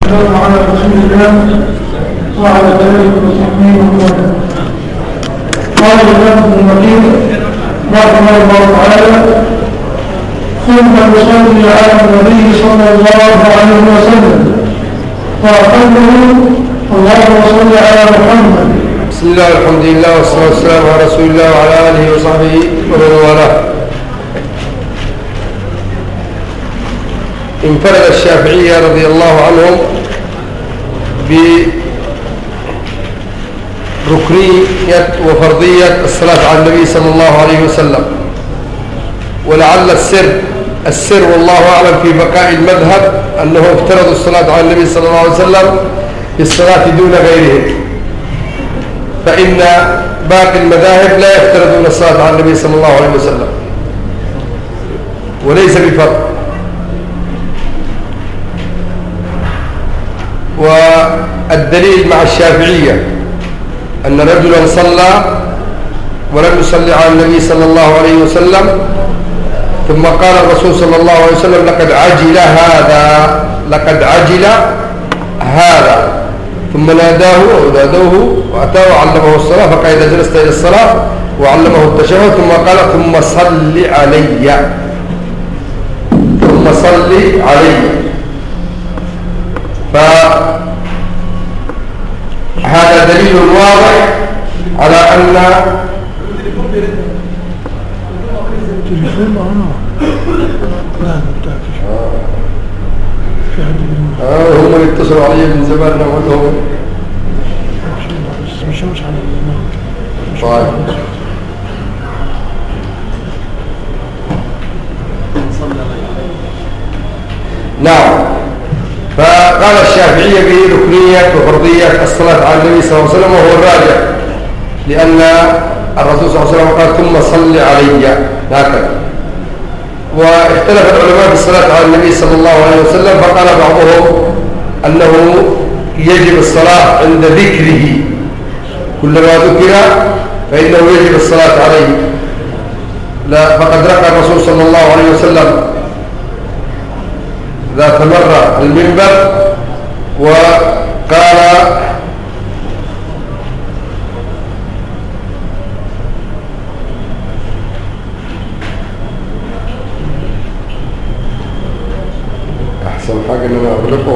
والسلام على رسول الله وعلى آله وصحبه وسلم. قال الإمام ابن القيم رحمه الله تعالى: ثم نصلي على النبي صلى الله عليه وسلم وأقله اللهم صل على محمد. بسم الله والحمد لله والصلاة والسلام على رسول الله وعلى آله وصحبه ومن والاه. انفرد الشافعية رضي الله عنهم بركنية وفرضية الصلاة على النبي صلى الله عليه وسلم، ولعل السر والله أعلم في بقاء المذهب أنه افترضوا الصلاة على النبي صلى الله عليه وسلم في الصلاة دون غيرهم، فإن باقي المذاهب لا يفترضون الصلاة على النبي صلى الله عليه وسلم وليس بفرض. والدليل مع الشافعية أن رجلا صلى ولم يصلي على النبي صلى الله عليه وسلم، ثم قال الرسول صلى الله عليه وسلم: لقد عجل هذا، ثم نادوه وأتاه وعلمه الصلاة، فقال: إذا جلست إلى الصلاة، وعلمه التشهد، ثم قال: ثم صل علي. فهذا دليل واضح على أن هم اللي اتصلوا علي من زماننا وهم طيب. نعم. فقال الشافعية به ركنية وفرضية الصلاة على النبي صلى الله عليه وسلم، وهو الراجع، لأن الرسول صلى الله عليه وسلم قال: ثم صل علي، هكذا. واختلف العلماء في الصلاة على النبي صلى الله عليه وسلم، فقال بعضهم أنه يجب الصلاة عند ذكره، كلما ذكر فإنه يجب الصلاة عليه. لا، فقد رقى الرسول صلى الله عليه وسلم ذات مرة المنبر وقال: أحسن حاجة أننا أغلقه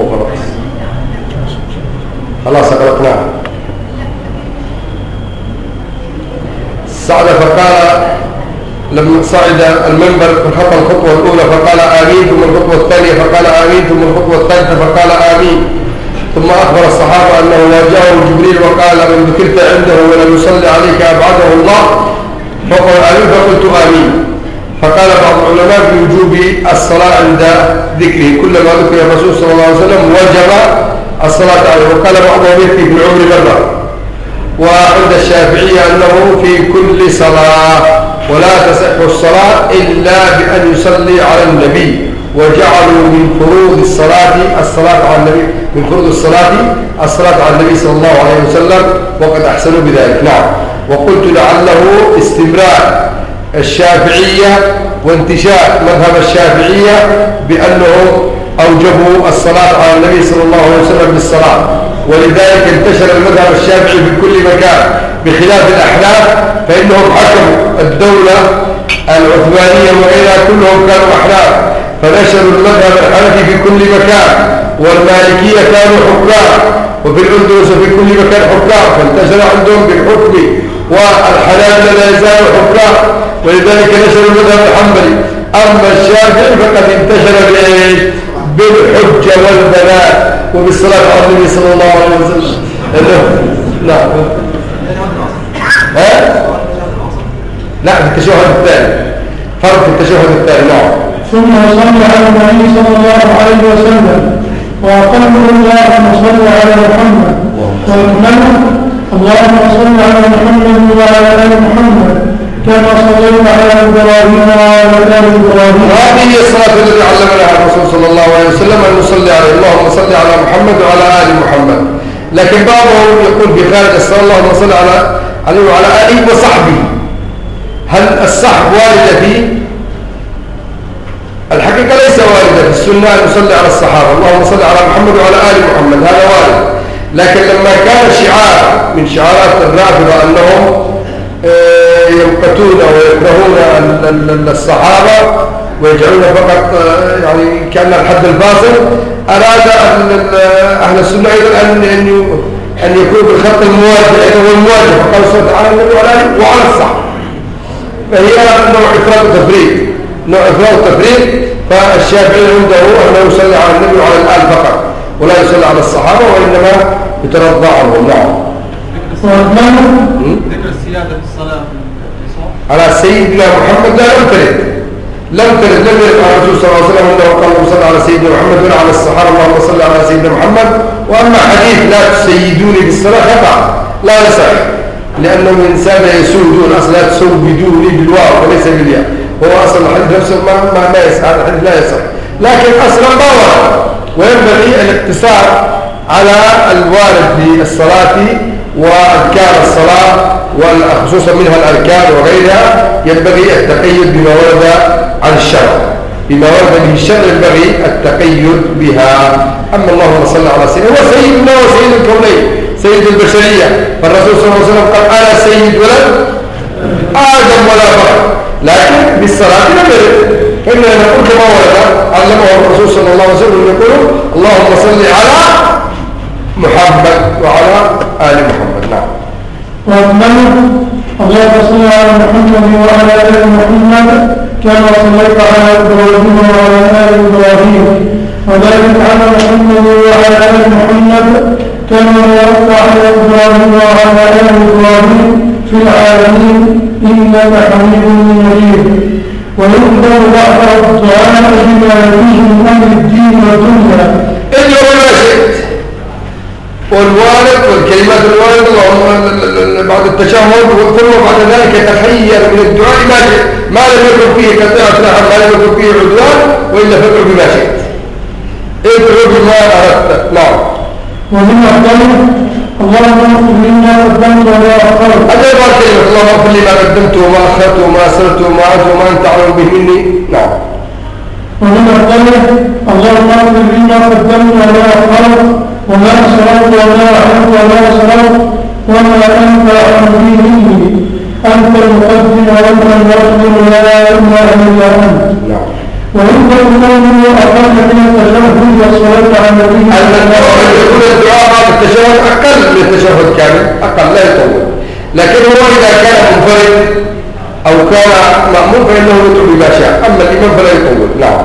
خلاص أغلقناه. صعد فقال لما صعد المنبر فخطى الخطوة الأولى فقال: آمين، ثم الخطوة الثانية فقال: آمين، ثم الخطوة الثالثة فقال: آمين. ثم أخبر الصحابة أنه واجهه جبريل وقال: من ذكرت عنده ولم يصلي عليك أبعده الله، فقال: آمين، فقلت آمين. فقال بعض العلماء بوجوب الصلاة عند ذكره، كلما ذكر الرسول صلى الله عليه وسلم وجب الصلاة عليه، وقال بعضهم يكفي في العمر مرة. وعند الشافعية أنه في كل صلاة، ولا تصح الصلاة إلا بأن يصلي على النبي، وجعلوا من فروض الصلاة على النبي، من فروض الصلاة على النبي صلى الله عليه وسلم، وقد أحسنوا بذلك. نعم. وقلت لعله استمرار الشافعية وانتشار مذهب الشافعية بأنهم أوجبوا الصلاة على النبي صلى الله عليه وسلم بالصلاة، ولذلك انتشر المذهب الشافعي في كل مكان، بخلاف الأحناف فإنهم حكموا الدولة العثمانية وغيرها كلهم كانوا أحناف، فنشروا المذهب الحنفي في كل مكان، والمالكية كانوا حكام، وفي الأندلس وفي كل مكان حكام، فانتشر عندهم بالحكم، والحنابلة لا يزالوا حكام، ولذلك نشروا المذهب الحنبلي. أما الشافعي فقد انتشر بالحجة والبلاء وبالصلاة على النبي صلى الله عليه وسلم. نعم. لا، في التشهد الثاني، فرق في التشهد الثاني. نعم. ثم صلى على النبي صلى الله عليه وسلم وأقله اللهم صل على محمد، وأكمله اللهم صل على محمد وعلى آل محمد كما صليت على إبراهيم وعلى آل إبراهيم. هذه هي الصلاة التي علمنا الرسول صلى الله عليه وسلم أن نصلي عليه: اللهم صل على محمد وعلى آل محمد. لكن بعضهم يقول في خارج الصلاة: اللهم صل عليه وعلى آله وصحبه. هل الصحب واردة فيه؟ الحقيقة ليس واردة في السنة أن يصلي على الصحابة، اللهم صل على محمد وعلى آل محمد، هذا وارد. لكن لما كان شعار من شعارات الرافضة أنهم يمقتون ويكرهون الصحابة ويجعلون فقط يعني كأن الحد الفاصل، أراد أهل السنة أيضا أن يكون بالخط المواجه، أيضا هو المواجه، فقال صلى الله على النبي وعلى آله وعلى الصحابة. فهي نوع إفراط وتفريط، نوع إفراط وتفريط. فالشافعي عنده أنه يصلي على النبي وعلى الآل فقط، ولا يصلي على الصحابة، وإنما يترضى عنهم. نعم. ذكر السيادة في الصلاة على سيدنا محمد لا لم يرد على الرسول صلى الله عليه وسلم أنه قال صلى على سيدنا محمد ولا على الصحابة اللهم صل على سيدنا محمد. وأما حديث لا تسيدوني في الصلاة خطأ لا يصح، لأنه الإنسان يسودون، أصلا لا تسودوني بالواو وليس بالياء، هو أصلا الحديث نفسه ما يصح، هذا الحديث لا يصح، لكن أصلا ما ورد. وينبغي الاقتصار على الوارد في الصلاة وأذكار الصلاة وخصوصا منها الأركان وغيرها، ينبغي التقيد بما ورد عن الشرع، بما ورد به الشرع ينبغي التقيد بها. أما اللهم صل على سيدنا، هو سيدنا وسيد الكونين، سيد البشرية، فالرسول صلى الله عليه وسلم قال أنا سيد ولد آدم ولا فخر، لكن بالصلاة لم يرد، فإننا نقول كما ورد علمه الرسول صلى الله عليه وسلم، يقول اللهم صل على محمد وعلى آل محمد. نعم. اللهم صل على محمد وعلى آل محمد كما صليت على إبراهيم وعلى آل إبراهيم، وبارك على محمد وعلى آل محمد كما باركت على إبراهيم وعلى آل إبراهيم في العالمين إنك حميد مجيد. ويقدر بعض الدعاء بما فيه من أمر الدين والدنيا إلا وما شئت، والوارد والكلمات الواردة اللهم بعد التشهد، ثم بعد ذلك تخير من الدعاء ما شئت، ما لم يكن فيه قطيعة رحم، ما لم يكن فيه عدوان، وإلا فادعو بما شئت، ادعو بما أردت. نعم. ومن أفضله اللهم اغفر لي ما قدمت وما أخرت. هذا يبقى كلمة اللهم اغفر لي ما قدمت وما أخرت وما أسرت وما أنت وما أنت أعلم به مني. نعم. ومن أفضله اللهم اغفر لي ما قدمت وما أخرت وما أسررت وما أعلنت وما أسررت وما أنت أعلم به مني، أنت المقدم وأنت المؤخر لا إله إلا أنت. نعم. ويقبل قوله أقل من التشهد والصلاة على النبي. يكون الدعاء بعد التشهد أقل من التشهد كامل، أقل لا يطول، لكن هو إذا كان منفرد أو كان مأمون فإنه يدعو بما شاء، أما الإمام فلا يطول. نعم.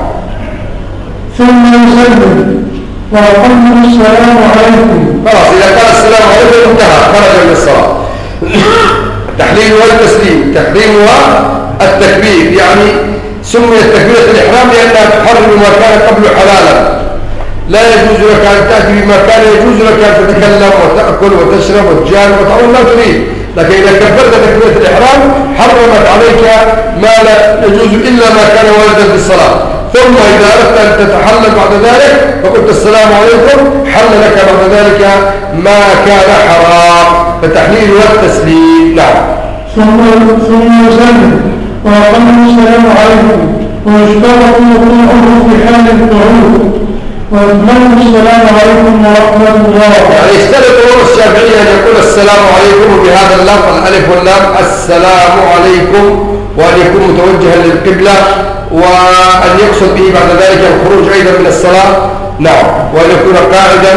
ثم يسلم ويقول السلام عليكم. خلاص إذا قال السلام عليكم انتهى، خرج من الصلاة. تحليل والتسليم، تحريم والتكبير، يعني سميت تكبيرة الإحرام لأنها تحرم ما كان قبل حلالا، لا يجوز لك أن تأتي بما كان يجوز لك أن تتكلم وتأكل وتشرب وتجامع وتعمل ما تريد، لكن إذا كبرت تكبيرة الإحرام حرمت عليك ما لا يجوز إلا ما كان واردا في الصلاة. ثم إذا أردت أن تتحلل بعد ذلك فقلت السلام عليكم، حل لك بعد ذلك ما كان حرام، فتحليل والتسليم. نعم. ثم يسلم ويقول السلام عليكم، ويشترط وقوعه في حال القعود، ويقول السلام عليكم ورحمة الله. يعني يشترط الشافعية أن يقول السلام عليكم بهذا اللفظ الألف واللام، السلام عليكم، وأن يكون متوجها للقبلة، وأن يقصد به بعد ذلك الخروج أيضا من الصلاة. نعم. وأن يكون قاعدا.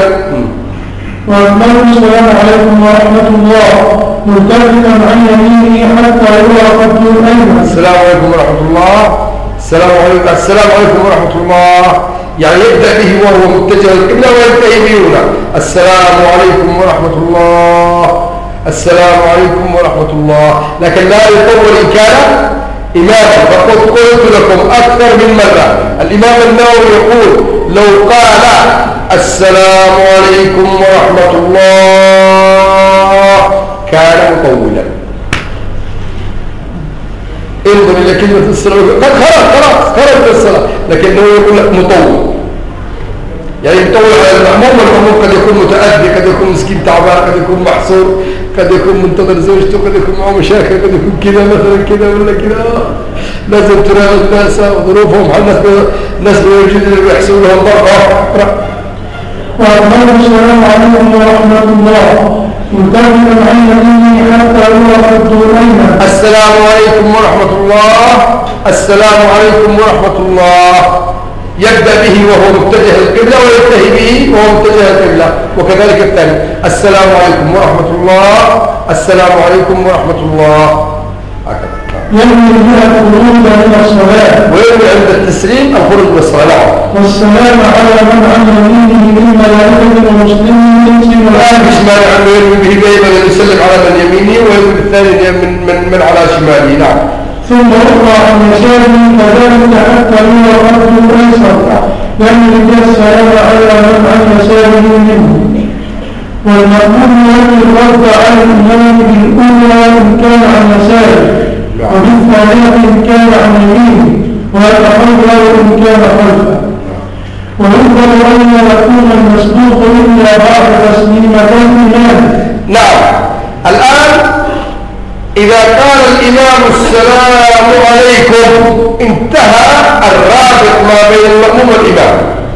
ويقول السلام عليكم ورحمة الله ملتفتا عن يمينه حتى يرى قبل الأيمن. السلام عليكم ورحمة الله، السلام عليكم، السلام عليكم ورحمة الله، يعني يبدأ به وهو متجه القبلة وينتهي به هنا، السلام عليكم ورحمة الله، السلام عليكم ورحمة الله، لكن لا يطول إن كان إماما. فقد قلت لكم أكثر من مرة، الإمام النووي يقول لو قال السلام عليكم ورحمة الله كان مطولا. انظر إلى كلمة الصلاة، قد خرج من الصلاة، لكنه يقول لك مطول، يعني مطول على المأموم، والمأموم قد يكون متأذي، قد يكون مسكين تعبان، قد يكون محصور، قد يكون منتظر زوجته، قد يكون معه مشاكل، قد يكون كذا مثلا كذا ولا كذا، لازم تراعي الناس وظروفهم، الناس بيوجد اللي بيحسوا لهم ضربة. السلام عليكم ورحمة الله. مكملا عن يمينه حتى يوافق الأيمن. السلام عليكم ورحمة الله. السلام عليكم ورحمة الله. يبدأ به وهو متجه القبلة وينتهي به وهو متجه القبلة، وكذلك الثاني. السلام عليكم ورحمة الله. السلام عليكم ورحمة الله. ينوي بها الخروج من الصلاة، وينوي عند التسليم الخروج من الصلاة، والسلام على من عن يمينه من ملائكة المسلمين. الآن مش مانع أنه ينوي به دائما أن يسلم على من يمينه وينوي بالثاني من على شماله. نعم. ثم أخرى عن يساره كذلك حتى يرى الرجل الأيسر، ينوي بها السلام على من عن يساره منه. والمأمون ينوي الرد على الإمام بالأولى إن كان عن يساره، وبالثانية إن كان عن يمينه، ويتخلى إن كان خلفه. وينظر أن يكون المسبوق إلا بعد تسليمتين إمامه. نعم. الآن إذا قال الإمام السلام عليكم انتهى الرابط ما بين المأموم والإمام.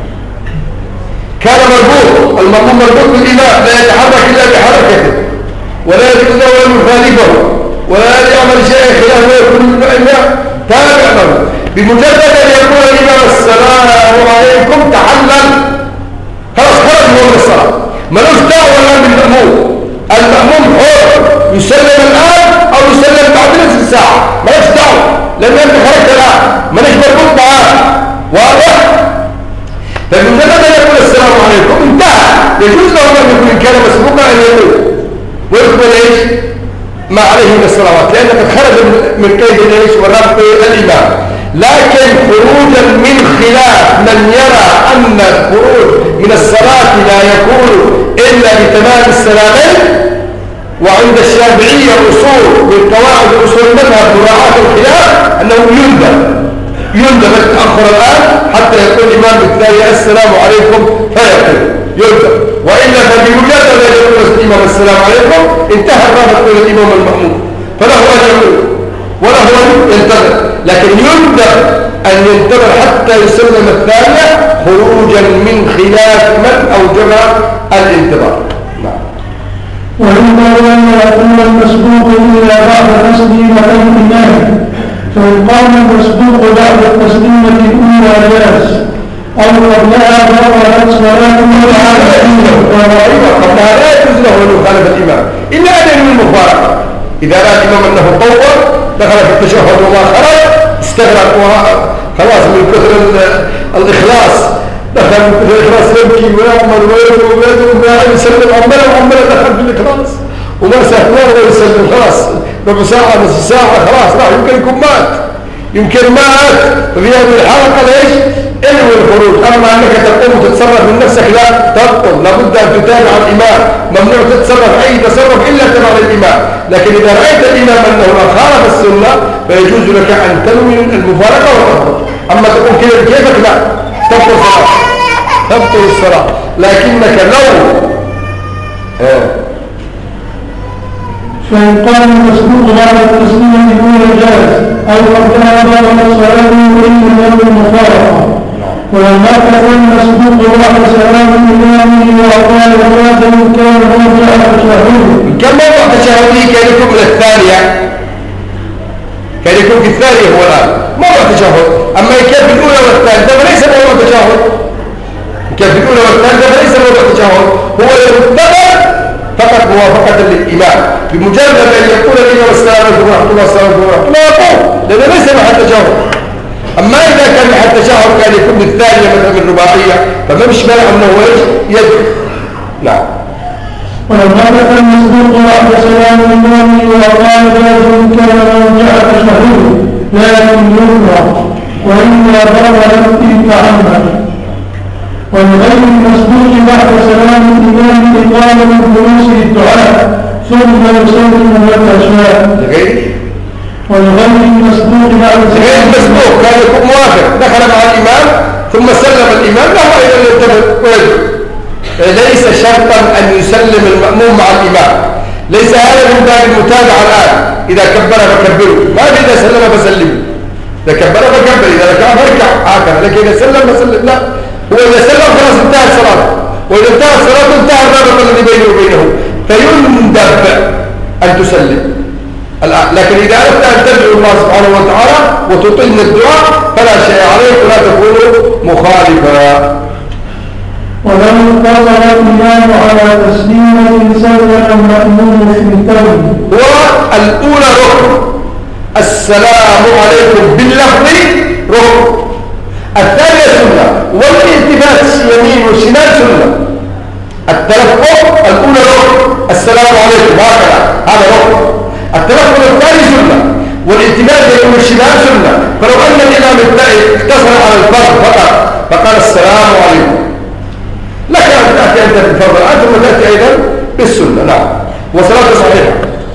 كان مربوط، المأموم مربوط بالإمام، لا يتحرك إلا بحركته، ولا يجوز له أن يخالفه، ولا يعمل شيء خلافه ويكون منه إمام تابع له. بمجرد أن يقول الإمام السلام عليكم تحلل، خلاص خرج هو من الصلاة، ملوش دعوة الآن بالمأموم. المأموم حر يسلم الآن أو يسلم بعد نصف ساعة، ملوش دعوة، لأن أنت خرجت الآن ماليش مربوط معاه. واضح؟ فبمجرد أن يقول السلام عليكم انتهى. يجوز له أن يكون إن كان مسبوقا أن يقول ويقبل إيش؟ ما عليه من الصلوات، لأنك خرج من قيد الإيش وربط الإمام. لكن خروجا من خلاف من يرى أن الخروج من الصلاة لا يكون إلا بتمام السلامين، وعند الشافعية أصول من قواعد أصول المذهب مراعاة الخلاف أنه يندب التأخر الآن حتى يقول الإمام بالتالي السلام عليكم فيقول يندب، وإلا فبمجرد أن يقول الإمام السلام عليكم انتهى الرابط بين الإمام والمأموم، فله أن يقول وله أن ينتظر، لكن يندب أن ينتظر حتى يسلم الثانية خروجا من خلاف من أوجب الانتظار. نعم. وينبغي أن يكون المسبوق إلا بعد تسليمة الإمام، فإن قام المسبوق بعد التسليمة الأولى جاز، أو قبلها بطلت صلاته قبلها لا يجوز له أن يخالف الإمام إلا أن ينوي المفارقة. إذا رأى الإمام أنه طول دخل في التشهد وما خرج استغرق خلاص من كثر الإخلاص، دخل من كثر الإخلاص يبكي ويعمل ويدعو يسلم عمله دخل في الإخلاص وما سهل ويسلم خلاص ربع ساعة نصف ساعة خلاص راح يمكن يكون يمكن مات. ففي هذه الحلقة ليش؟ انوي الخروج. أما أنك تقوم وتتصرف من نفسك لا تبطل، لابد أن تتابع الإمام، ممنوع تتصرف أي تصرف إلا تبع الإمام. لكن إذا رأيت الإمام أنه خالف السنة فيجوز لك أن تنوي المفارقة والخروج. أما تقول كيفك لا تبطل الصلاة. لكنك لو فإن قام المسبوق بعد التسليمة الأولى جاز، أو قبلها بطلت صلاته وإن لم المفارقة. ولما كان المسبوق بعد سلام الإمام وقال ثلاثة كان موضع تشهده. كم موضع تشهده كان يكون من الثانية؟ كان يكون في الثانية هو الآن موضع تشهد. أما كان في الأولى والثالثة فليس موضع تشهد. كان في الأولى والثالثة فليس موضع تشهد، هو ينتظر فقط موافقة للإمام. بمجرد أن يقول الإمام السلام عليكم ورحمة الله السلام عليكم ورحمة الله يقول، لأنه ليس محل تشهد. أما إذا كان محل تشهد كان يكون بالثانية مثلا من الرباعية فما مش مانع أنه يدعو. نعم. ولما كان المسبوق بعد سلام الإمام وقال ذلك كان موضع تشهده لكن يكره، وإلا ضرر إن تعمد. ولغير المسبوق بعد سلام الإمام إقامة الجلوس للدعاء ثم يسلم متى شاء. ولغير المسبوق بعد غير المسبوق كان يكون موافق دخل مع الإمام ثم سلم الإمام له إلى الانتبه ويدعو. ليس شرطا أن يسلم المأموم مع الإمام، ليس هذا من باب المتابعة الآن. إذا كبر فكبروا، ما إذا سلم فسلموا. إذا كبر فكبر، إذا ركع فركع هكذا. لكن إذا سلم فسلم، لا، هو إذا سلم خلاص انتهى الصلاة، وإذا انتهى الصلاة انتهى الرابط الذي بينه وبينه، فيندب أن تسلم. لكن إذا أردت أن تدعو الله سبحانه وتعالى وتطيل الدعاء فلا شيء عليك ولا تكون مخالفا. ولو اقتصر الإمام على تسليمة سلم المأموم في التوبة. والأولى ركن، السلام عليكم باللفظ ركن. الثانية سنة، والالتفات يمين وشمال سنة. التلفظ الأولى ركن، السلام عليكم هذا ركن. التلفظ الثاني سنة، والالتفات يمين وشمال سنة. فلو أن الإمام اقتصر على الفرض فقط فقال السلام عليكم، لك أن تأتي أنت بالفرض الآن ثم تأتي أيضا بالسنة. نعم، وصلاة صحيحة.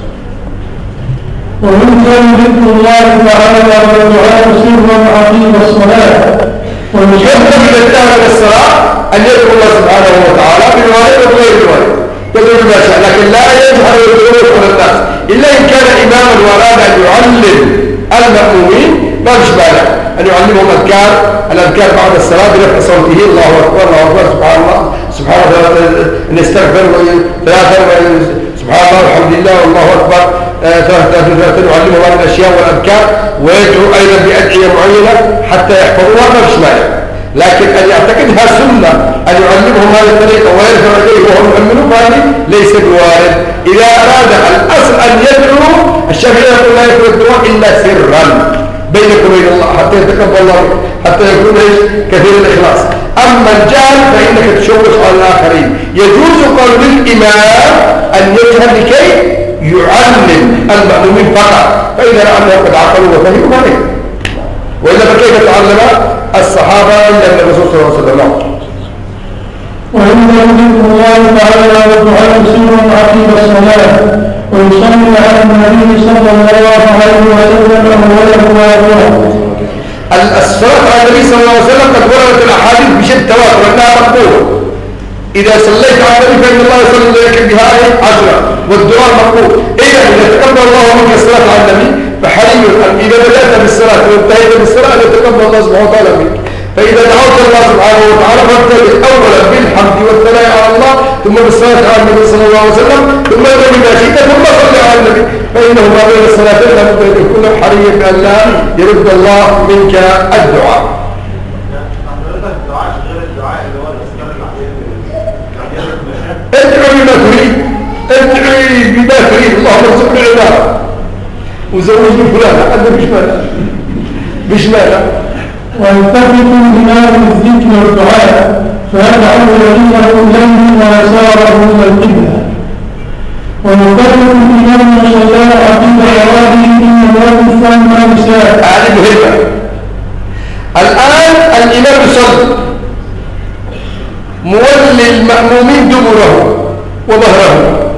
ويمكن ذكر الله تعالى والدعاء سرا عقيم الصلاة. ويمكن إذا انتهى من الصلاة أن يذكر الله سبحانه وتعالى برواية وغير رواية، يدعو ما شاء، لكن لا يجهر ويدعو على الناس إلا إن كان إماما وأراد أن يعلم المأمومين ما فيش مانع أن يعلمهم الأذكار بعد الصلاة برفع صوته، الله أكبر الله أكبر سبحان الله سبحان الله، نستغفر ثلاثة سبحان الله والحمد لله والله أكبر ثلاثة، يعلمهم هذه الأشياء والأذكار، ويدعو أيضا بأدعية معينة حتى يحفظوها ما فيش مانع. لكن أن يعتقدها سنة أن يعلمهم هذه الطريقة ويرفع يديه وهم يؤمنون هذه ليس بوارد. إذا أراد الأصل أن يدعو، الشافعي يقول لا يكون الدعاء إلا سرا بينك وبين الله حتى يتقبل الله، حتى يكون كثير الإخلاص. أما الجهل فإنك تشوش على الآخرين. يجوز قول للإمام أن يجهل لكي يعلم المأمومين فقط، فإذا رأى قد عقلوا وفهموا ما ليه، وإلا فكيف تعلم الصحابة إلا الرسول صلى الله عليه وسلم. وإن ذكر الله تعالى والدعاء سرا عقيم الصلاة، ويصلي على النبي صلى الله عليه وسلم وله. الصلاة على النبي صلى الله عليه وسلم قد وردت الأحاديث بشدة تواتر أنها مقبولة. إذا صليت على النبي فإن الله يصلي عليك بها 10، والدعاء مقبول. إذا تقبل الله منك الصلاة على النبي فحري أن إذا بدأت بالصلاة وانتهيت بالصلاة أن يتقبل الله سبحانه وتعالى منك. فإذا دعوت الله سبحانه وتعالى فابتدئ أولا بالحمد والثناء على الله، ثم بالصلاة على النبي صلى الله عليه وسلم، ثم إذا بما شئت ثم صل على النبي، فإنه ما بين الصلاتين لابد أن يكون حريا بأن لا يرد الله منك الدعاء. ادعو بما تريد، ادعي بما تريد، اللهم ارزقني عبادة وزوجني فلانة، هذا مش مانع. ويتفق الإمام بالذكر والدعاء فيدعو يمينه إليه ويساره إلى القبلة. ويتفق الإمام صلى الله عقيم صلاته إن الوقت ثم نساء. هذه مهمة. الآن الإمام يصلي مولي المأمومين دبره وظهره،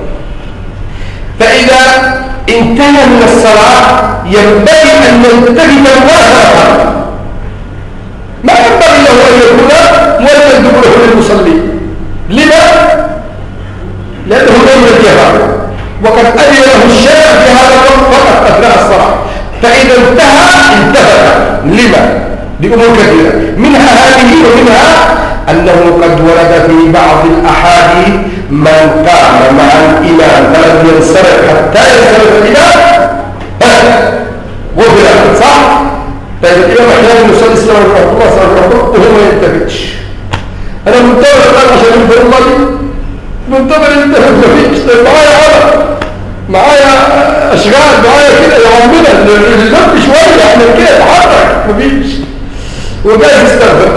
فإذا انتهى من الصلاة ينبغي أن يلتفت مباشرة، ما ينبغي له أن يكون مولي دبره للمصلي. لما؟ لأنه غير الجهاد، وقد أذن له الشارع في هذا الوقت فقط أثناء الصلاة، فإذا انتهى. لما؟ لأمور كثيرة، منها هذه ومنها أنه قد ورد في بعض الأحاديث من قام مع الإمام فلم ينصرف حتى ينصرف الإمام وفي صح؟ طيب الإمام أحيانا يصلي السلام عليكم الله صلى الله عليه وسلم وهو ما يلتفتش. أنا منتظر الآن عشان ينفر الله، منتظر يلتفت مفيش. طيب معايا أشغال، معايا كده يومنا اللف شوية احنا كده نتحرك مفيش، وجاي يستغفر.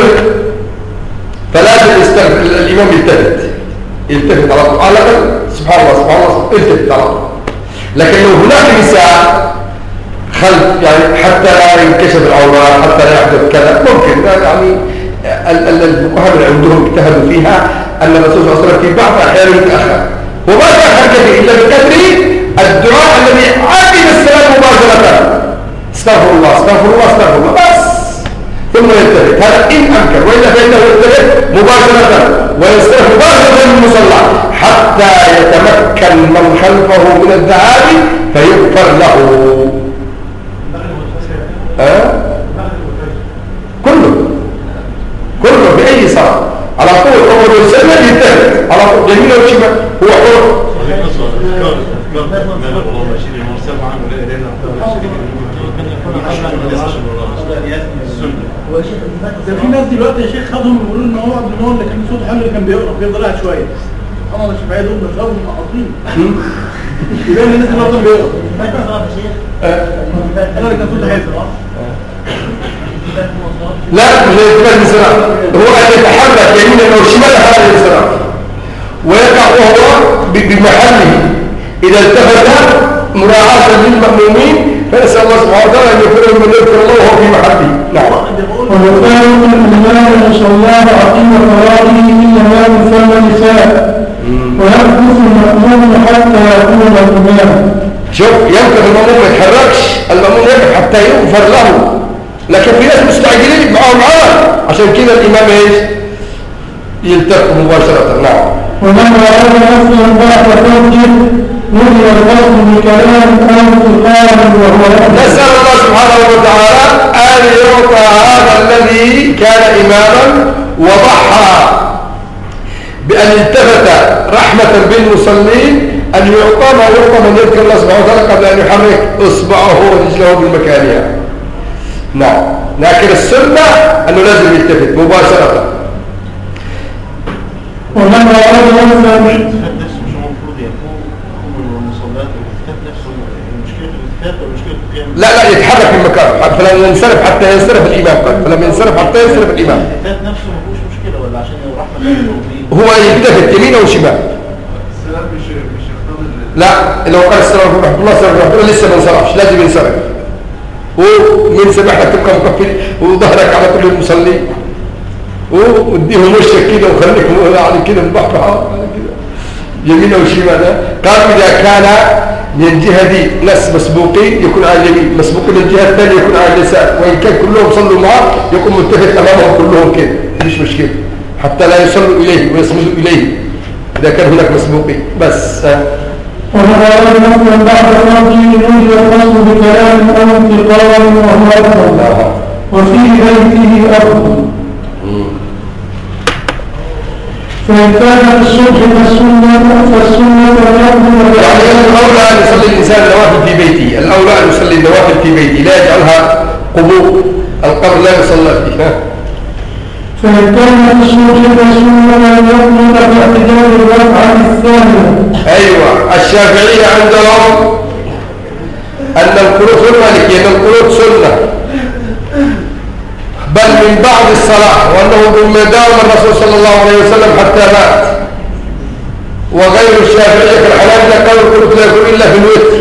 فلازم يستغفر الإمام يلتفت على طول، على سبحان الله سبحان الله يلتفت على طول. لكن لو هناك نساء خلف يعني حتى لا ينكشف العورات حتى لا يحدث كذا ممكن، يعني الفقهاء اللي عندهم اجتهدوا فيها أن الرسول صلى الله عليه وسلم في بعض الأحيان يتأخر، وما تأخر كثير إلا بقدر الدعاء الذي عقب السلام مباشرة، استغفر الله استغفر الله استغفر الله بس، ثم يلتفت. هذا إن أمكن، وإلا فإنه يلتفت مباشرة ويستغفر مباشرة من المصلى حتى يتمكن من خلفه من الذهاب فيغفر له. كله في أي صلاة على طول أول السنة ينتهي على طول جميل وشمال هو حر. ده في ناس دلوقتي يا شيخ خدهم يقولوا ان هو عبد المولى اللي كان صوته حلو اللي كان بيقرا بيفضل قاعد شويه. انا مش بعيد هم خدهم عظيم. يبقى الناس اللي برضه بيقرا. انا اللي كان صوته حلو. لا مش الانتباه للانصراف، هو ان يتحرك يمينا او شمالا هذا الانصراف ويقع وهو بمحله اذا التفت مراعاة للمأمومين، فنسأل الله سبحانه وتعالى ان يكون من يذكر الله وهو في محله. نعم. ويقال ان الامام صلى الله عقيم قراره الا ما يسمى نساء ويمكث المأموم حتى يكون الامام. شوف يمكث المأموم ما يتحركش، المأموم يقف حتى يغفر له، لكن في ناس مستعجلين معاهم عشان كده الامام ايش يلتف مباشرة. نعم. ومن رأى نفسه بعد فرجه نهي الفصل بكلام أو بقال وهو نسأل الله سبحانه وتعالى أن يعطى هذا الذي كان إماما وضحى بأن التفت رحمة بالمصلين أن يعطى ما يعطى من يذكر الله سبحانه وتعالى قبل أن يحرك إصبعه ورجله بمكانها. نعم. لكن السنة أنه لازم يلتفت مباشرة. ومن رأى نفسه لا يتحرك من مكانه فلما ينصرف حتى ينصرف الإمام فلما ينصرف حتى ينصرف الإمام نفسه ما فيهوش مشكلة ولا عشان رحمة هو يلتفت يمينه وشمال. السلام مش يقتضي لا لو قال السلام ورحمة الله السلام ورحمة الله لسه ما انصرفش لازم ينصرف ومن سمحتك تبقى مكفل وظهرك على كل المصلين واديهم وشك كده وخليكم على كده البحر يمينه وشماله. قال إذا كان من الجهة دي ناس مسبوقين يكون على اليمين، مسبوقين الجهة الثانية يكون على اليسار، وإن كان كلهم صلوا معه يكون متفق أمامهم كلهم كده مش مشكلة حتى لا يصلوا إليه ويصمدوا إليه إذا كان هناك مسبوقين بس. ومن رأى نفسه بعد فرجه نهي الفصل بكلام أو بقال وهو أفضل وفي بيته أفضل. فإن كان الصبح فالسنة يعني الأولى أن يصلي الإنسان النوافل في بيته، الأولى أن يصلي النوافل في بيته لا يجعلها قبور، القبر لا يصلى فيه. فإن كان الصبح فالسنة أن يقنط باعتدال الركعة الثانية. أيوة الشافعية عندهم أن القنوت والمالكية أن القنوت سنة بل من بعد الصلاة، وأنه مما داوم الرسول صلى الله عليه وسلم حتى مات. وغير الشافعية في الحنابلة قالوا القنوت لا يكون إلا في الوتر.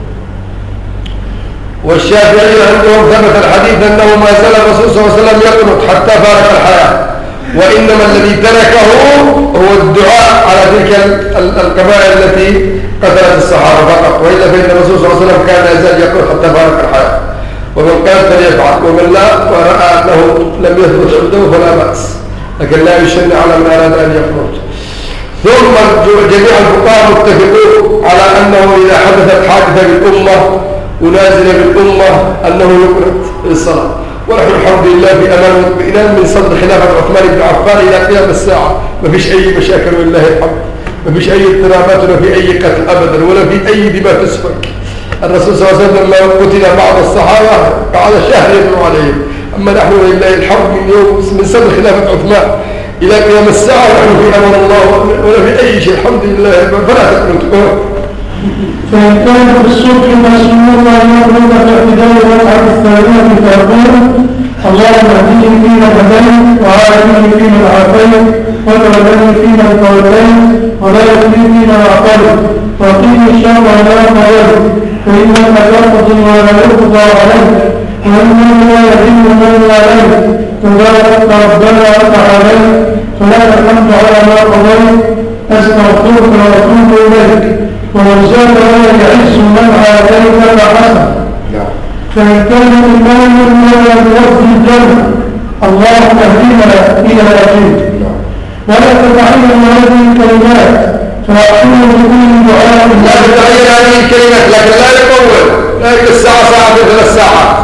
والشافعية عندهم ثبت الحديث أنه ما زال الرسول صلى الله عليه وسلم يقنط حتى فارق الحياة، وإنما الذي تركه هو الدعاء على تلك القبائل التي قتلت الصحابة فقط، وإلا فإن الرسول صلى الله عليه وسلم كان يزال يقول حتى فارق الحياة. ومن قال فليفعل ومن لا ورأى أنه لم يثبت عنده فلا بأس، لكن لا يشن على من أراد أن يخرج. ثم جميع الفقهاء متفقون على أنه إذا حدثت حادثة بالأمة ونازل بالأمة أنه يقنط للصلاة. ونحن الحمد لله في أمان واطمئنان من صدر خلافة عثمان بن عفان إلى قيام الساعة، ما فيش أي مشاكل ولله الحمد، ما فيش أي اضطرابات ولا في أي قتل أبدا ولا في أي دماء تسفك. الرسول صلى الله عليه وسلم لما قتل بعض الصحابة قعد شهر يدعو عليهم، أما نحن ولله الحمد من يوم من صدر خلافة عثمان إلى قيام الساعة نحن في أمان الله ولا في أي شيء الحمد لله، فلا تقنطوا. فإن كان في الصبح مسؤولا يقنط باعتدال الركعة الثانية فيقول اللهم اهدني فيما هديت وعافني فيما عافيت وتولني فيما توليت ولا يخزني فيما أعطيت وقيني شر ما قضيت فإنك تقضي ولا يقضى عليك وإنه لا يذل من واليت تبارك ربنا وتعاليت فلك الحمد على ما قضيت أستغفرك وأتوب إليك ومن زاد ولا يعز من عاديت فحسن. فإن كان الإمام ولا يوفي الجنة اللهم اهدنا إلى أجيب ولا تتعين هذه الكلمات فأحسنوا بكل دعاء. لا تتعين هذه الكلمات لكن لا يطول، لا يقول الساعة ساعة 3 ساعات،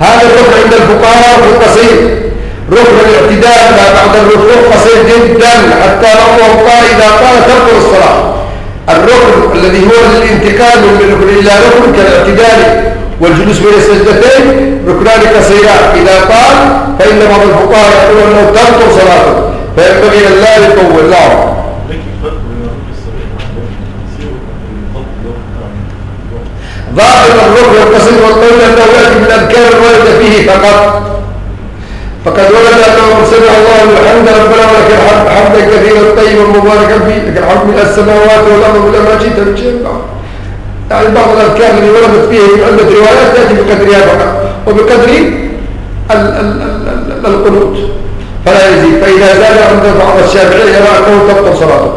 هذا الركن عند الفقهاء ركن قصير. ركن الاعتدال ما بعد الركوع قصير جدا حتى بعضهم قال إذا قال تبطل الصلاة. الركن الذي هو الانتقال من ركن إلى ركن كالاعتدال والجلوس بين السجدتين ركنان قصيران، إذا قال فإن بعض الفقهاء يقول أنه تبطل صلاته فينبغي أن لا يطول. نعم. ظاهر الركن القصير والطويل أنه يأتي من الأذكار الواردة فيه فقد ورد أنه سمع الله الحمد ربنا ولك الحمد حمدا كثيرا طيبا مباركا فيه لك الحمد من السماوات والأرض ولا ما شئت من شيء بعد. يعني بعض الأذكار التي وردت فيه من عدة روايات تأتي بقدرها فقط وبقدر القنوت فلا يزيد. فإذا زاد عند بعض الشافعية يرى أنه تبطل صلاته.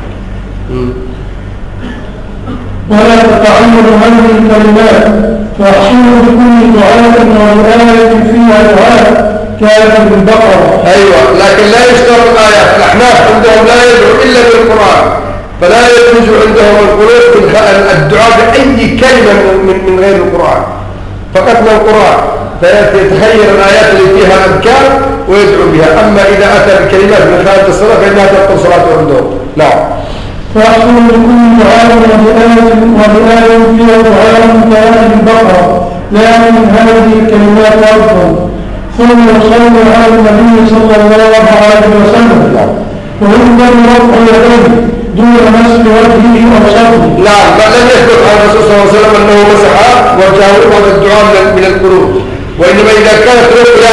ولا تتعين هذه الكلمات فاحصلوا بكل دعاء وآية فيها دعاء كانت البقرة. أيوة، لكن لا يشترط الآيات. الأحناف عندهم لا يدعو إلا بالقرآن، فلا يجوز عندهم القنوت الدعاء بأي كلمة من غير القرآن، فقط من القرآن، فيتخير الآيات اللي فيها أذكار ويدعو بها. أما إذا أتى بكلمات من خارج الصلاة فإنها تبطل صلاته عندهم. نعم. فاحصلوا بكل دعاء وبآية فيها دعاء كانت البقرة لا من هذه الكلمات أفضل. ثم يصلي على النبي صلى الله عليه وسلم ويقبل رفع يديه دون مسح وجهه أو صدره. نعم، لم يثبت عن الرسول صلى الله عليه وسلم أنه مسح وجهه بعد الدعاء من القنوت، وإنما إذا كانت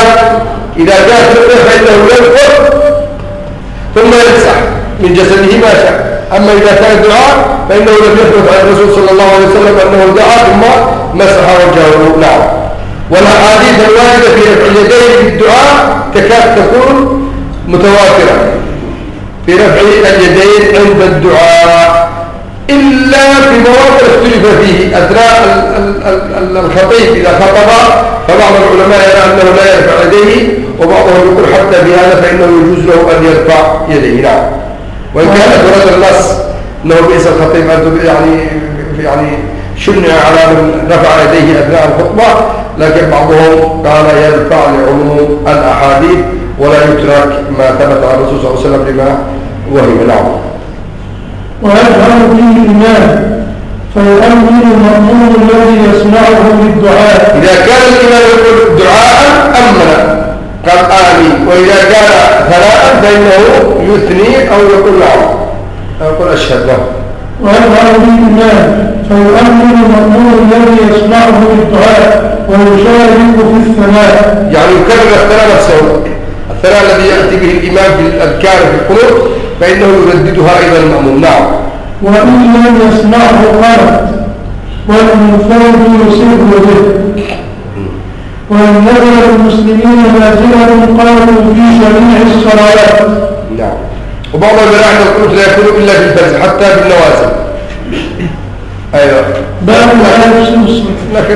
رقية فإنه يرفع ثم يمسح من جسده ما شاء. أما إذا كان دعاء فإنه لم يثبت عن الرسول صلى الله عليه وسلم أنه دعا ثم مسح وجهه. نعم. والأحاديث الواردة في رفع اليدين بالدعاء تكاد تكون متواترة في رفع اليدين عند الدعاء، إلا في مواضع اختلف فيه. أثناء الخطيب إذا خطب فبعض العلماء يرى أنه لا يرفع يديه، وبعضهم يقول حتى بهذا فإنه يجوز له أن يرفع يديه. نعم. وإن كان ورد النص أنه بئس الخطيب يعني شنع على من رفع يديه أثناء الخطبة، لكن بعضهم قال يرفع لعموم الأحاديث ولا يترك ما ثبت عن الرسول صلى الله عليه وسلم لما وهم. نعم. ويجهر فيه الإمام فيؤمن المأمون الذي يسمعه بالدعاء. إذا كان الإمام يقول دعاء أمن قال آمين، وإذا كان ثناء فإنه يثني أو يقول نعم أو يقول أشهد له. ويجهر فيه الإمام فيؤمن المأمون الذي يسمعه بالدعاء ويشارك في الثناء. يعني يكرر الثناء نفسه، الثناء الذي يأتي به الإمام بالأذكار في القنوت فإنه يرددها أيضا المأمون. نعم. وإن لم يسمعه قالت والمنفرد يسر به. وإن نزل المسلمين نازلة قالوا في جميع الصلوات. نعم. وبعض البلاء عند القنوت لا يكون إلا في الفجر حتى بالنوازل. أيوة. باب لا يسمى لكن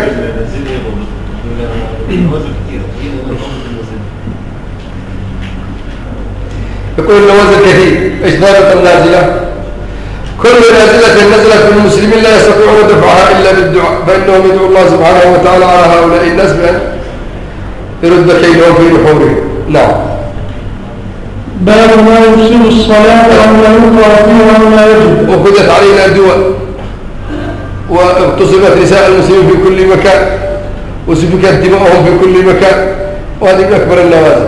يقول النوازل كثير. إيش ضابط النازلة؟ كل نازلة نزلت بالمسلمين لا يستطيعون دفعها إلا بالدعاء، فإنهم يدعو الله سبحانه وتعالى على هؤلاء الناس بأن يرد كيدهم في نحورهم. نعم. باب ما يفسد الصلاة وما يقرأ فيها وما يجب. وخذت علينا دول واغتصبت نساء المسلمين في كل مكان وسفكت دماؤهم في كل مكان، وهذه من أكبر النوازل.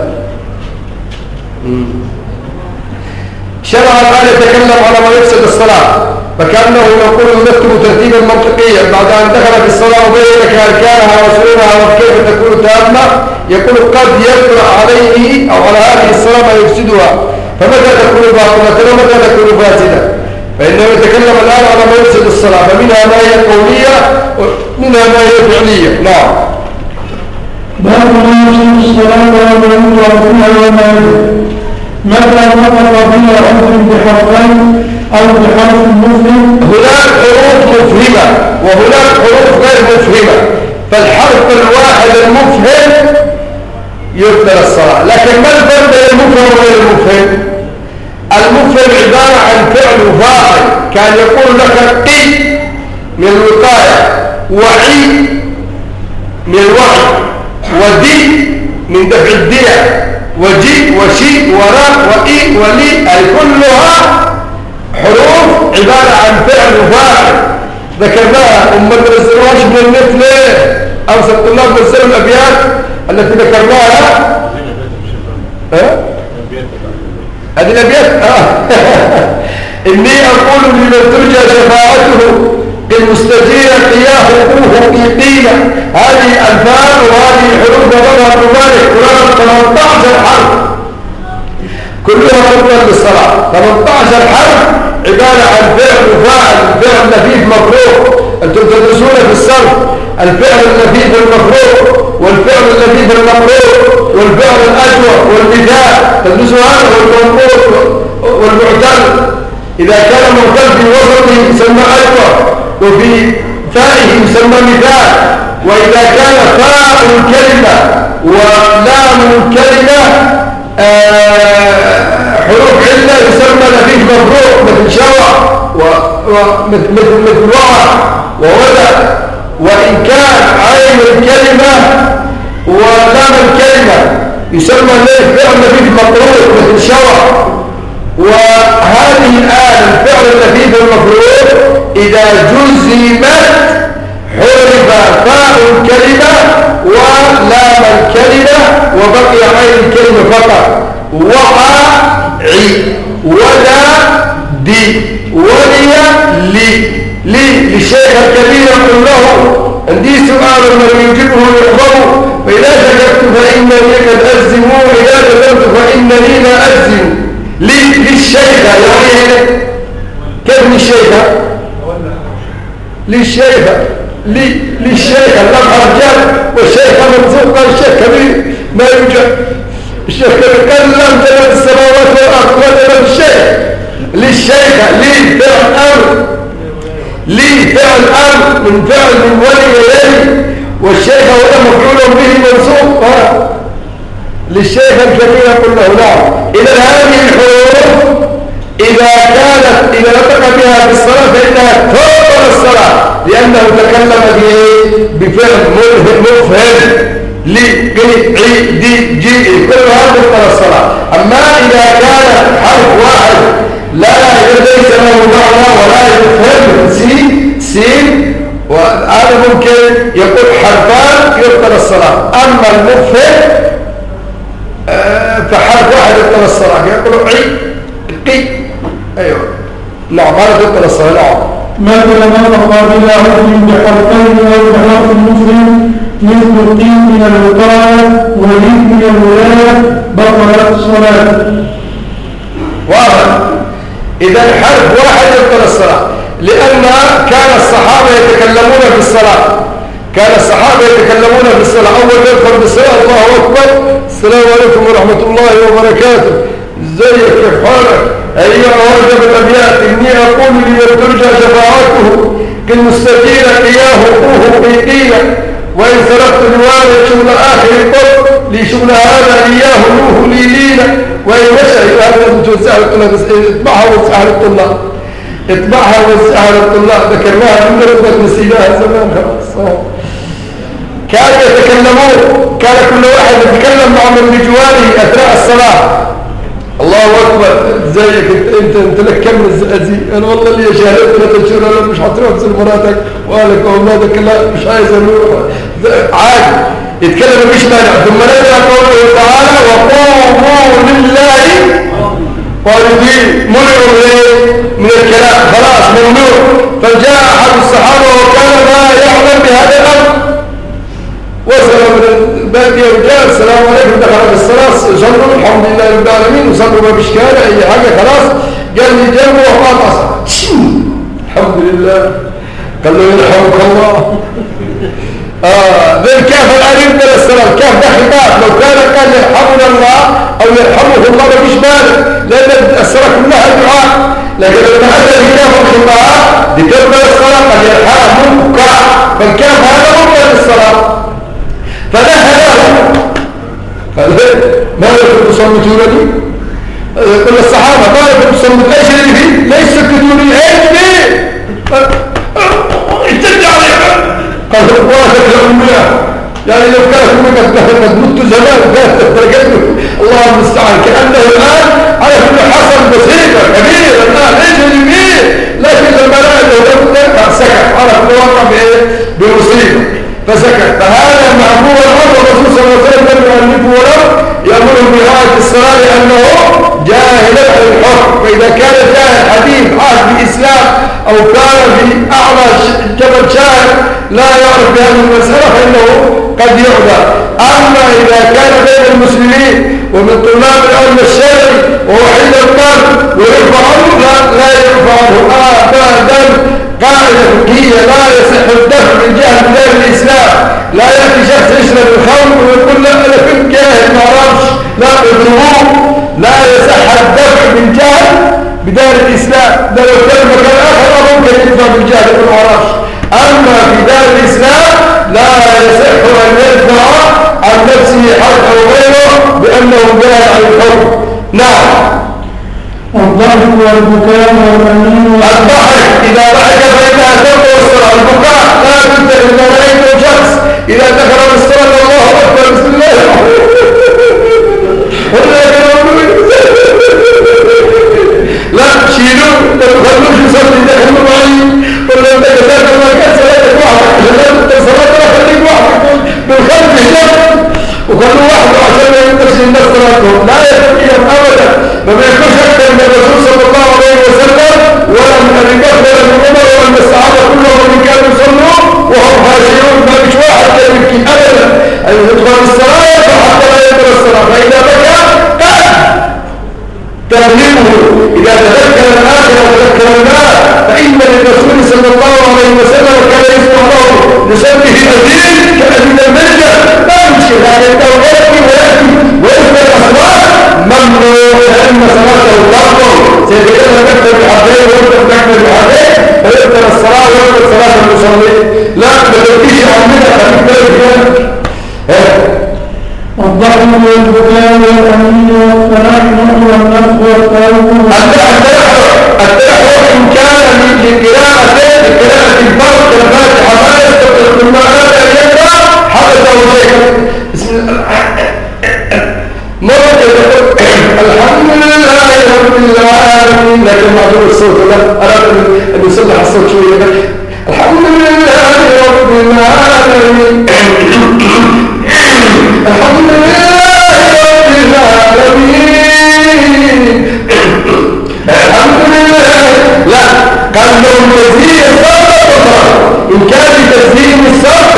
شرع الآن يتكلم على ما يفسد الصلاة، فكأنه يقول يرتب ترتيبا منطقيا بعد أن دخل في الصلاة وبينك أركانها وسننها وكيف تكون تامة، يقول قد يطرأ عليه أو على هذه الصلاة ما يفسدها، فمتى تكون باطلة ومتى تكون فاسدة. فإنه يتكلم الآن على ما يفسد الصلاة، فمنها ما هي قولية ومنها ما هي فعلية. نعم. باب ما يفسد الصلاة وما يقرأ فيها وما يجب. متى نطق فيها حرف بحرفين أو بحرف مفهم. هناك حروف مفهمة وهناك حروف غير مفهمة، فالحرف الواحد المفهم يبطل الصلاة. لكن ما الفرق بين المفهم وغير المفهم؟ المفهم عبارة عن فعل وفاعل، كان يقول لك قي من الوقاية وعي من الوعي، ودي من دفع الدية، وجي وشي وراء وإي ولي، أي كلها حروف عبارة عن فعل وفاعل ذكرناها. ما نزلوهاش من النت ليه؟ أمس الطلاب نزلوا الأبيات التي ذكرناها. هذه الأبيات إني أقول لمن ترجى شفاعته كالمستجير قياه أوه قيقينا. هذه الألفاظ وهذه الحروف ضربها ابن مالك قرآن 18 حرف كلها ربطا للصلاة. 18 حرف عبارة عن فعل وفاعل، فعل لفيف مفروض. أنتم تدرسون في الصرف الفعل اللفيف المفروض والفعل اللفيف المفروض والفعل الأجوف والمثال، تدرسوا هذا والمنقوط والمعتل. إذا كان معتل في وسطه يسمى أجوف وفي فائه يسمى مثال، وإذا كان فاء الكلمة ولام الكلمة حروف علة يسمى لفيف مفروض مثل شوى مثل وعى وولد. وإن كان عين الكلمة ولام الكلمة يسمى فعل لفيف مفروض مثل شوى. وهذه الآن الفعل اللفيف المفروض إذا جزمت حرف فاء الكلمة ولام الكلمة وبقي عين الكلمة فقط. وعي ولا دي ولي لي للشيخ الكبير يقول له عندي سؤال من يجيبه يحضره، فإذا شكرت فإنني قد أجزم وإذا جزمت فإنني لا أجزم. للشيخة يعني كيف للشيخة؟ للشيخة للشيخة اللمحة رجال والشيخة منصوب. قال الشيخ كبير ما يوجد. الشيخ كبير قال لم تلد السماوات والأرض ولا الشيخ. للشيخة لي فعل أمر، لي فعل أمر من فعل من ولي إليه، والشيخة هو مفعول به منصوب. للشيخ الكبير يقول له نعم. إذا هذه الحروف إذا نطق بها في الصلاة فإنها تبطل الصلاة، لأنه تكلم بفعل مفهم لي عي دي جي كلها تبطل الصلاة. أما إذا كان حرف واحد ليس له معنى ولا يفهم سين وهذا ممكن يقول حرفان يبطل الصلاة. أما المفهم فحرف واحد يبطل الصلاة يقول عي قي. أيوة نعم هذا يبطل الصلاة. نعم مثل ما تقع بلا حكم بحرفين أو بحرف مسلم مثل الدين من الوقاية والدين من الولاية بطلت الصلاة. واضح. إذا حرف واحد يبطل الصلاة، لأن كان الصحابة يتكلمون في الصلاة. كان الصحابة يتكلمون في الصلاة. أول ما يدخل بالصلاة الله أكبر السلام عليكم ورحمة الله وبركاته، ازيك كيف حالك؟ أيها وجب الأبيات إني أقول لمن ترجى شفاعته كالمستجير إياه أوه قيقينا، وإن سرقت الوالد شغل آخر القرب لشغل هذا إياه أوه ليلينا، وإن مشى هذا توزع الطلاب. اطبعها وزعها للطلاب، اطبعها وزعها للطلاب. ذكرناها من ربك نسيناها زمان خلاص. كانوا يتكلمون، كان كل واحد يتكلم مع من بجواره أثناء الصلاة. الله أكبر ازيك انت لك كم الزقازيق؟ انا والله اللي شهرت 3 شهور انا مش هتروح تزور مراتك وقالك واولادك لا مش عايز اروح عادي يتكلم مفيش مانع. ثم نزل قوله تعالى وقوموا لله قانتين. منعوا من الكلام خلاص ممنوع. فجاء احد الصحابه وكان لا يعلم بهذا الامر، وصل من الباب وجاء السلام عليكم دخل في الصلاة صلوا الحمد لله رب العالمين وصلوا ما فيش كان أي حاجة خلاص. قال لي جنبه وقام أصلا الحمد لله. قال له يرحمك الله. ذي الكاف الآن يبدأ السلام. كاف ده خطاب. لو كان قال يرحمنا الله أو يرحمه الله ما فيش مانع، لأن الصلاة كلها دعاء. لكن لما أتى الكاف الخطاب دي تبدأ الصلاة قال يرحمك، فالكاف هذا مبدأ الصلاة. فنهى له قال ما لكم تصمتونني؟ كل الصحابة ما لكم تصمتون؟ ايش اللي فيه؟ ليش سكتوني؟ ايش فيه؟ اتجع عليك. قال واثق لأمنا يعني لو كانت قد مت زمان كانت تركته الله المستعان، كأنه الآن على كل حصل بسيطة كبيرة الآن ليش اليمين، لكن لما رأى سكت عرف الواقع بمصيبة فسكت. فهذا معقول الأمر الرسول صلى الله عليه وسلم يؤلفه له يأمره برعاية الصلاة لأنه جاهل عن الحكم. فإذا كان جاهل حديث عهد بالإسلام أو كان في أعلى جبل شاهد لا يعرف بهذه المسألة فإنه قد يعذر. أما إذا كان بين المسلمين ومن طلاب العلم الشرعي ووحيد القلب ويرفع عنه لا يرفع عنه أبدا. قاعدة فقهية لا يصح الدفع من جهة بلاد الإسلام. لا يأتي شخص يشرب الخمر ويقول لا أنا كنت جاهل ما أعرفش، لا الظهور لا يصح الدفع من جهة بدار الإسلام. ده لو كان مكان آخر ممكن يدفع من جهة ما أعرفش، أما في دار الإسلام لا يصح أن يدفع عن نفسه حد أو غيره بأنه جاهل عن الحكم. نعم. الضحك والبكاء والأنين الضحك إذا ضحك فإنها تبقى والصلاة. البكاء لا بد إذا رأيت شخص إذا ذكر بالصلاة الله أكبر بسم الله لا شيلوه ما تخلوش يصلي دخلوا معي ولا انت كذلك ما كان صلاتك وحدك عشان انت صلاتك خليك وحدك بالخلف هناك وخلوا وحده عشان ما ينترش الناس صلاتهم. لا يتقيم ابدا، ما بيكونش اكثر من الرسول صلى الله عليه وسلم ولا من ابي بكر ولا من عمر ولا من الصحابه كلهم اللي كانوا يصلوا وهم خاشعون. ما فيش واحد كان يبكي ابدا ان يدخل الصلاه حتى لا يدخل الصلاه. فاذا بكى تغلبه إذا تذكر الآخر وتذكر النار. فإن للرسول صلى الله عليه وسلم كان يسمع له لصوته أزيل كأزيل المرجع لا يمشي هذا التوبة ويسمع الأصوات ممنوع لأن صلاته باطل. سيدنا تكتب بحدين ويكتب تكتب بحدين فيكتب الصلاة ويكتب صلاة المصلين. لا تبكيش عننا خليك ذلك. الضحك والبكاء والأنين والتنحنح والنفخ والتوبة. التنحنح إن كان لقراءة الفرق الفاتحة ما يستطيع المعنى أن يقرأ حدثه شيء. بسم الله مرة يقول الحمد لله رب العالمين، لكن معذور الصوت أراد أن يصلح الصوت شوية. الحمد لله رب العالمين الحمد لله رب العالمين الحمد لله. لا قال لهم تزيين الصوت إن كان تزيين الصوت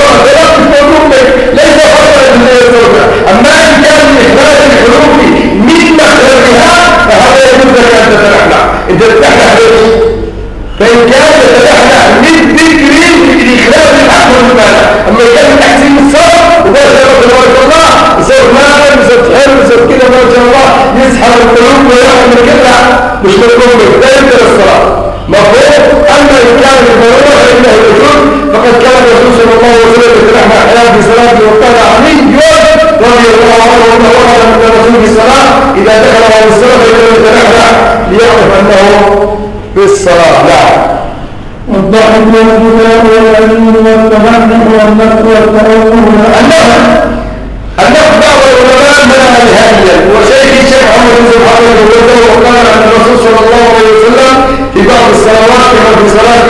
ليس فرقا من الصوت. أما إن كان إخراج الحروف من مخرجها فهذا يجوز لك أن تتنحنح. أنت تتنحنح ليش؟ فإن كان تتنحنح من ذكر لإخراج الحرف والمعنى. أما كان تحسين الصوت وبارك الله يصير مالا يصير حلو يصير كده ما شاء الله يسحب القلوب ويعمل كده مش مطلوب لا يبدأ الصلاة مفهوم. أما إن كان الضرورة فإنه يجوز. فقد كان الرسول صلى الله عليه وسلم يتنحنح حياة بصلاة وقال علي رضي الله عنه وأنه وقال من الرسول بالصلاة إذا دخل على الصلاة فإنه يتنحنح ليعرف أنه في الصلاة. نعم. الضحك والبكاء والأنين والتنحنح والنفخ والتوبة. النقد بعض العلماء منها نهائيا. وشيخ الشيخ محمد بن محمد الوردي وقال عن الرسول صلى الله عليه وسلم في بعض الصلوات كما في صلاة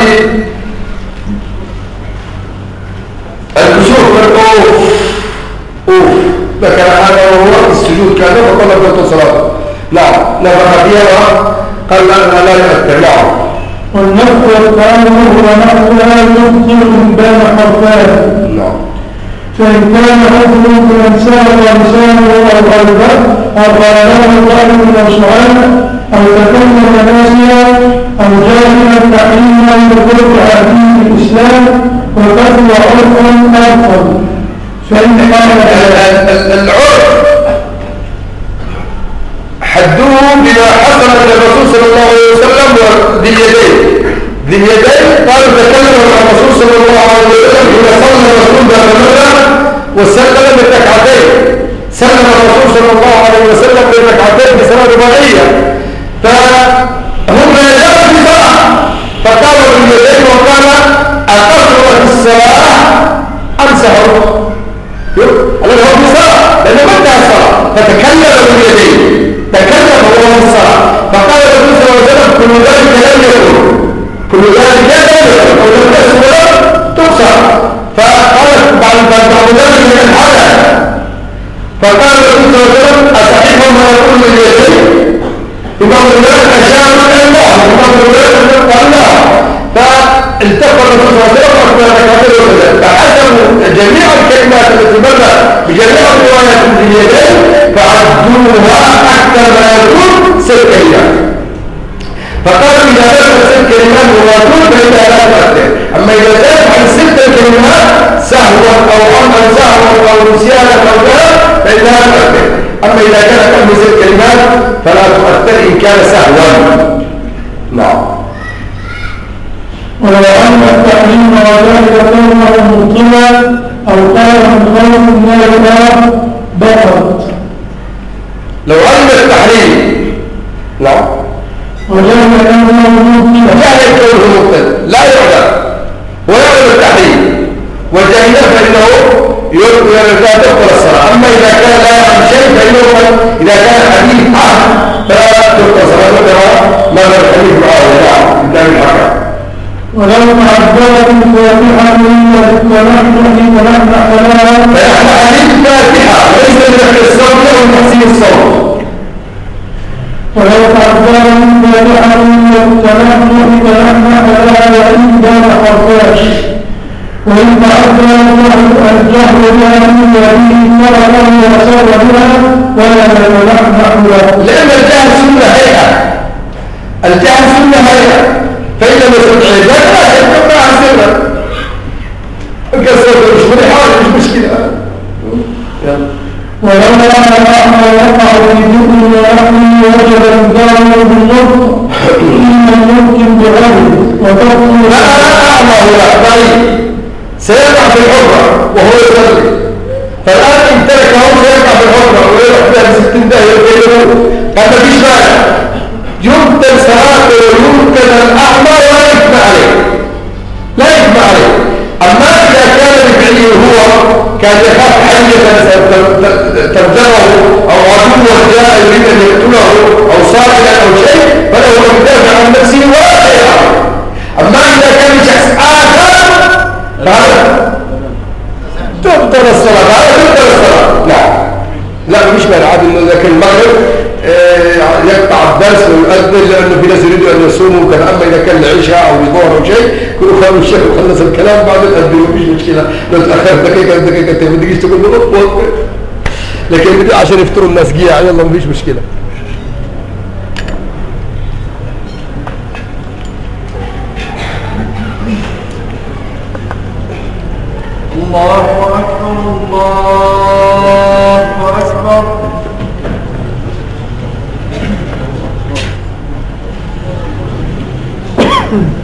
الكسوف قال اوف ذكر هذا وهو السجود كان فطلب صلاته. نعم نفخ فيها قال لا يؤثر. نعم. والنفخ والتأمل ونحوها يبطل من بين حرفان. نعم. فإن كان حكم الإنسان ولسانه أو قلبه أو قاله قلب أو سؤال أو تكلم ناسيا أو جاهلا تحريما لقرب عديد الإسلام وفتوى عرف أفضل. فإن كان العرف حدوه بما حصل من الرسول صلى الله عليه وسلم وذي اليدين. ذي اليدين قالوا تكلم الرسول صلى الله عليه وسلم إذا صلى الرسول بهذا وسلم بالركعتين. سلم الرسول صلى الله عليه وسلم بالركعتين بصلاة رباعية فهم يجابوا بصلاة فقالوا باليدين وقال أقصر في الصلاة أم سهر فتكلم باليدين، تكلم هو في الصلاة، فقال الرسول صلى الله عليه وسلم كل ذلك لم يكن، كل ذلك لم يكن أو لم تسمع تقصر. فقال بعض ذلك من الحدث، فقال الرسول صلى الله عليه وسلم أصحيح ما يقول باليدين؟ إمام الولاد أجاب من الله، إمام الولاد قال الله. فالتقى الرسول صلى الله عليه وسلم فحسبوا جميع الكلمات التي مرت بجميع الروايات باليدين فعدوها أكثر ما يكون 6 كلمات. فقالوا إذا بلغ 6 كلمات مراتون فإنها لا تؤثر، أما إذا زاد عن 6 كلمات سهوا أو عمدا سهوا أو نسيانا أو كذا فإنها تؤثر. أما إذا كانت قبل 6 كلمات فلا تؤثر إن كان سهوا. نعم. ولو أن التحريم وذلك كونه مبطلا أو قال من قول لا إله بطلت. لو علم التحريم نعم وذلك كونه مبطلا وجهل كونه مبطلا لا يعلم ويعلم التحريم وجهل فإنه لا تبطل الصلاة. أما إذا كان لا يعلم شيء فإنه إذا كان حديث فلا تبطل الصلاة كما ماذا الحديث معه قدام الحكم. ولو تعبدت الفاتحة ونحن حلالا فنحن حديث الفاتحة وليس من الصوت أو تحسين الصوت. ولو تعبدت الفاتحة ونحن حلالا وإن كان حرفاش وإن تعبدت الجهر بها من يديه فرقا وأسر بها ولا نحن له. لأن الجهر سنة هيئة، الجهر سنة هيئة، فإذا ما استطعت لا يبقى عن سنة القصة مش مريحة مش مشكلة. ولو أن وقع في ذكر ونحن وجب الظالم بالنطق إن ممكن بغيره وتبطل لا هو طيب سيقع في الحرة وهو يصلي، فالآن إن تركه سيقع في الحرة ويروح فيها ب60 دقيقة قد ما فيش مانع يمكن صلاته ويمكن الأعمى ولا يجمع عليه، لا يجمع عليه. أما إذا كان بفعله هو كان يخاف حية تبدره أو عدو جاء يريد أن يقتله أو صائلا أو شيء فله أن يدافع عن نفسه ولا يعرف. أما إذا كان شخص آخر فهذا تبطل الصلاة، هذا تبطل الصلاة. لا مش مانع عادي إنه إذا كان المغرب يقطع الدرس ويؤذن لأنه في ناس يريدوا أن يصوموا كان. أما إذا كان العشاء أو الظهر أو شيء كلوا خلوا الشيخ وخلص الكلام بعد الأذن مفيش مشكلة. لو تأخر دقيقة ما تجيش تقول له لكن عشان يفطروا الناس جيع يلا مفيش مشكلة. الله أكبر الله أكبر.